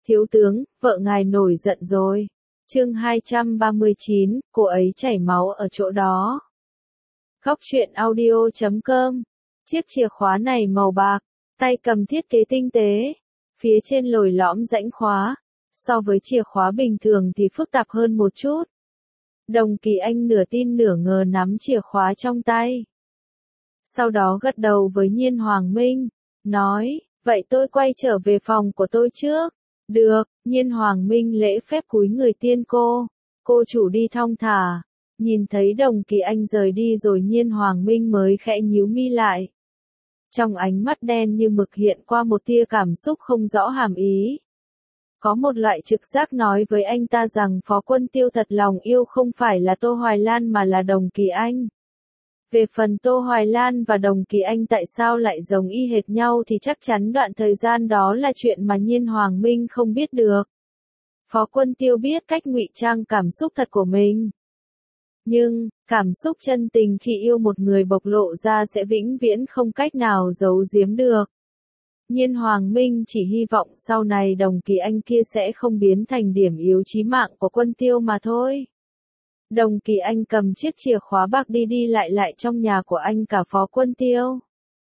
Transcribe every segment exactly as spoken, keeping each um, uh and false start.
Thiếu tướng, vợ ngài nổi giận rồi. Chương hai trăm ba mươi chín, cô ấy chảy máu ở chỗ đó. Góc truyện audio chấm com. Chiếc chìa khóa này màu bạc, tay cầm thiết kế tinh tế, phía trên lồi lõm rãnh khóa, so với chìa khóa bình thường thì phức tạp hơn một chút. Đồng Kỳ Anh nửa tin nửa ngờ nắm chìa khóa trong tay. Sau đó gật đầu với Nhiên Hoàng Minh, nói, vậy tôi quay trở về phòng của tôi trước. Được, Nhiên Hoàng Minh lễ phép cúi người tiên cô. Cô chủ đi thong thả. Nhìn thấy Đồng Kỳ Anh rời đi rồi Nhiên Hoàng Minh mới khẽ nhíu mi lại. Trong ánh mắt đen như mực hiện qua một tia cảm xúc không rõ hàm ý. Có một loại trực giác nói với anh ta rằng Phó Quân Tiêu thật lòng yêu không phải là Tô Hoài Lan mà là Đồng Kỳ Anh. Về phần Tô Hoài Lan và Đồng Kỳ Anh tại sao lại giống y hệt nhau thì chắc chắn đoạn thời gian đó là chuyện mà Nhiên Hoàng Minh không biết được. Phó Quân Tiêu biết cách ngụy trang cảm xúc thật của mình. Nhưng, cảm xúc chân tình khi yêu một người bộc lộ ra sẽ vĩnh viễn không cách nào giấu giếm được. Nhiên Hoàng Minh chỉ hy vọng sau này Đồng Kỳ Anh kia sẽ không biến thành điểm yếu chí mạng của Quân Tiêu mà thôi. Đồng Kỳ Anh cầm chiếc chìa khóa bạc đi đi lại lại trong nhà của anh cả Phó Quân Tiêu.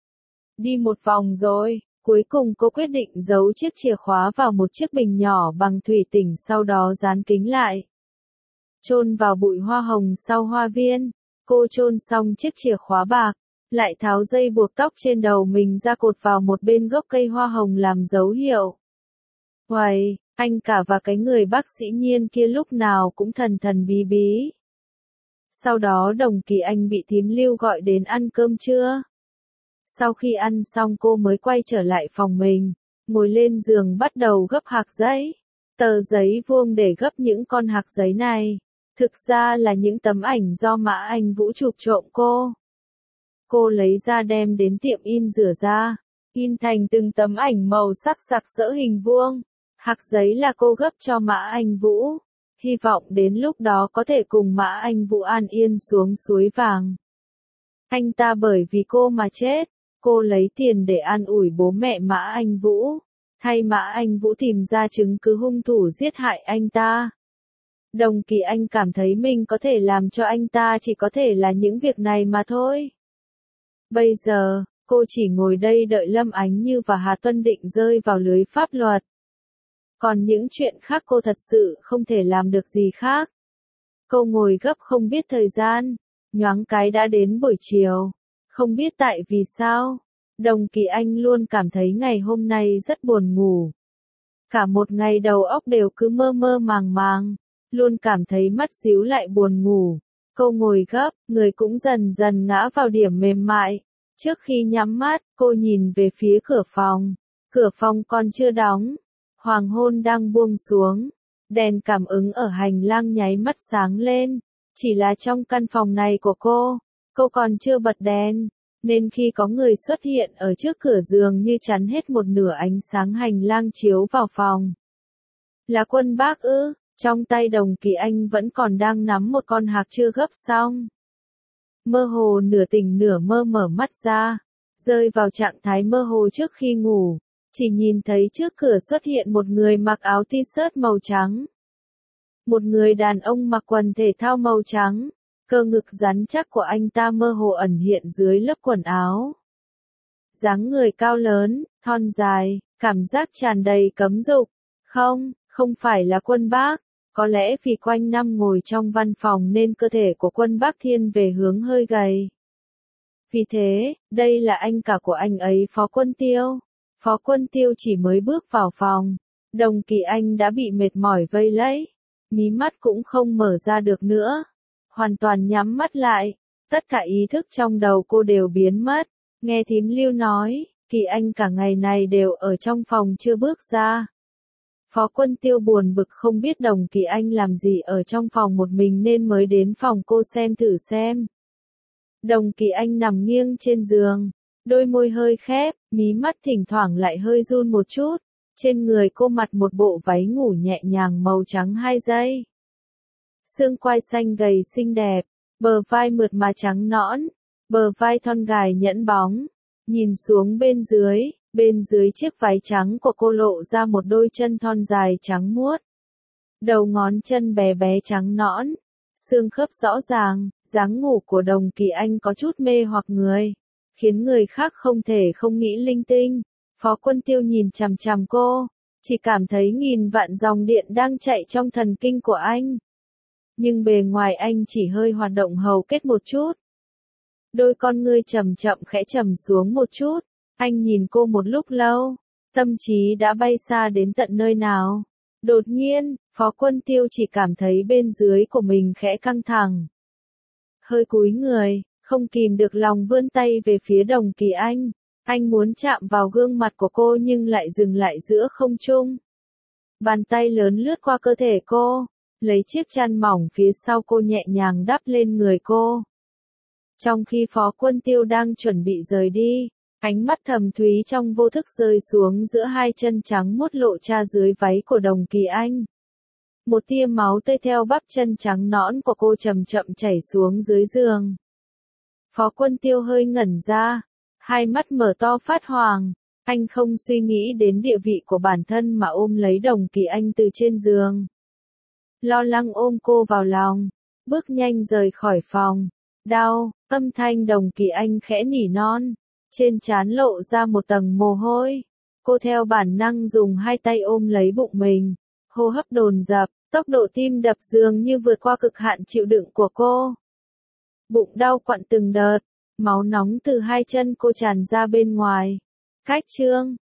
Đi một vòng rồi, cuối cùng cô quyết định giấu chiếc chìa khóa vào một chiếc bình nhỏ bằng thủy tinh sau đó dán kính lại. Chôn vào bụi hoa hồng sau hoa viên, cô chôn xong chiếc chìa khóa bạc, lại tháo dây buộc tóc trên đầu mình ra cột vào một bên gốc cây hoa hồng làm dấu hiệu. Uầy, anh cả và cái người bác sĩ Nhiên kia lúc nào cũng thần thần bí bí. Sau đó Đồng Kỳ Anh bị thím Lưu gọi đến ăn cơm trưa. Sau khi ăn xong cô mới quay trở lại phòng mình, ngồi lên giường bắt đầu gấp hạc giấy. Tờ giấy vuông để gấp những con hạc giấy này, thực ra là những tấm ảnh do Mã Anh Vũ chụp trộm cô. Cô lấy ra đem đến tiệm in rửa ra, in thành từng tấm ảnh màu sắc sặc sỡ hình vuông. Hạc giấy là cô gấp cho Mã Anh Vũ, hy vọng đến lúc đó có thể cùng Mã Anh Vũ an yên xuống suối vàng. Anh ta bởi vì cô mà chết, cô lấy tiền để an ủi bố mẹ Mã Anh Vũ, thay Mã Anh Vũ tìm ra chứng cứ hung thủ giết hại anh ta. Đồng Kỳ Anh cảm thấy mình có thể làm cho anh ta chỉ có thể là những việc này mà thôi. Bây giờ, cô chỉ ngồi đây đợi Lâm Ánh Như và Hà Tuân Định rơi vào lưới pháp luật. Còn những chuyện khác cô thật sự không thể làm được gì khác. Cô ngồi gấp không biết thời gian, nhoáng cái đã đến buổi chiều. Không biết tại vì sao, Đồng Kỳ Anh luôn cảm thấy ngày hôm nay rất buồn ngủ. Cả một ngày đầu óc đều cứ mơ mơ màng màng, luôn cảm thấy mắt díu lại buồn ngủ. Cô ngồi gấp, người cũng dần dần ngã vào điểm mềm mại. Trước khi nhắm mắt, cô nhìn về phía cửa phòng. Cửa phòng còn chưa đóng. Hoàng hôn đang buông xuống. Đèn cảm ứng ở hành lang nháy mắt sáng lên. Chỉ là trong căn phòng này của cô, cô còn chưa bật đèn. Nên khi có người xuất hiện ở trước cửa giường như chắn hết một nửa ánh sáng hành lang chiếu vào phòng. Là Quân Bác ư? Trong tay Đồng Kỳ Anh vẫn còn đang nắm một con hạc chưa gấp xong. Mơ hồ nửa tỉnh nửa mơ mở mắt ra, rơi vào trạng thái mơ hồ trước khi ngủ, chỉ nhìn thấy trước cửa xuất hiện một người mặc áo t-shirt màu trắng. Một người đàn ông mặc quần thể thao màu trắng, cơ ngực rắn chắc của anh ta mơ hồ ẩn hiện dưới lớp quần áo. Dáng người cao lớn, thon dài, cảm giác tràn đầy cấm dục. Không, không phải là Quân Bác. Có lẽ vì quanh năm ngồi trong văn phòng nên cơ thể của Quân Bác thiên về hướng hơi gầy. Vì thế, đây là anh cả của anh ấy Phó Quân Tiêu. Phó Quân Tiêu chỉ mới bước vào phòng, Đồng Kỳ Anh đã bị mệt mỏi vây lấy. Mí mắt cũng không mở ra được nữa. Hoàn toàn nhắm mắt lại. Tất cả ý thức trong đầu cô đều biến mất. Nghe thím Lưu nói, Kỳ Anh cả ngày này đều ở trong phòng chưa bước ra. Phó Quân Tiêu buồn bực không biết Đồng Kỳ Anh làm gì ở trong phòng một mình nên mới đến phòng cô xem thử xem. Đồng Kỳ Anh nằm nghiêng trên giường, đôi môi hơi khép, mí mắt thỉnh thoảng lại hơi run một chút. Trên người cô mặc một bộ váy ngủ nhẹ nhàng màu trắng hai dây. Xương quai xanh gầy xinh đẹp, bờ vai mượt mà trắng nõn, bờ vai thon gài nhẵn bóng. Nhìn xuống bên dưới, Bên dưới chiếc váy trắng của cô lộ ra một đôi chân thon dài trắng muốt. Đầu ngón chân bé bé trắng nõn, xương khớp rõ ràng, dáng ngủ của Đồng Kỳ Anh có chút mê hoặc người, khiến người khác không thể không nghĩ linh tinh. Phó Quân Tiêu nhìn chằm chằm cô, chỉ cảm thấy nghìn vạn dòng điện đang chạy trong thần kinh của anh. Nhưng bề ngoài anh chỉ hơi hoạt động hầu kết một chút. Đôi con ngươi chậm chậm khẽ trầm xuống một chút, anh nhìn cô một lúc lâu, tâm trí đã bay xa đến tận nơi nào. Đột nhiên, Phó Quân Tiêu chỉ cảm thấy bên dưới của mình khẽ căng thẳng. Hơi cúi người, không kìm được lòng vươn tay về phía Đồng Kỳ Anh. Anh muốn chạm vào gương mặt của cô nhưng lại dừng lại giữa không trung. Bàn tay lớn lướt qua cơ thể cô, lấy chiếc chăn mỏng phía sau cô nhẹ nhàng đắp lên người cô. Trong khi Phó Quân Tiêu đang chuẩn bị rời đi, ánh mắt thầm thúy trong vô thức rơi xuống giữa hai chân trắng muốt lộ ra dưới váy của Đồng Kỳ Anh. Một tia máu tươi theo bắp chân trắng nõn của cô chậm chậm chảy xuống dưới giường. Phó Quân Tiêu hơi ngẩn ra, hai mắt mở to phát hoàng, anh không suy nghĩ đến địa vị của bản thân mà ôm lấy Đồng Kỳ Anh từ trên giường. Lo lắng ôm cô vào lòng, bước nhanh rời khỏi phòng. Đau, âm thanh Đồng Kỳ Anh khẽ nỉ non, trên trán lộ ra một tầng mồ hôi. Cô theo bản năng dùng hai tay ôm lấy bụng mình, hô hấp dồn dập, tốc độ tim đập dường như vượt qua cực hạn chịu đựng của cô. Bụng đau quặn từng đợt, máu nóng từ hai chân cô tràn ra bên ngoài. Cách chương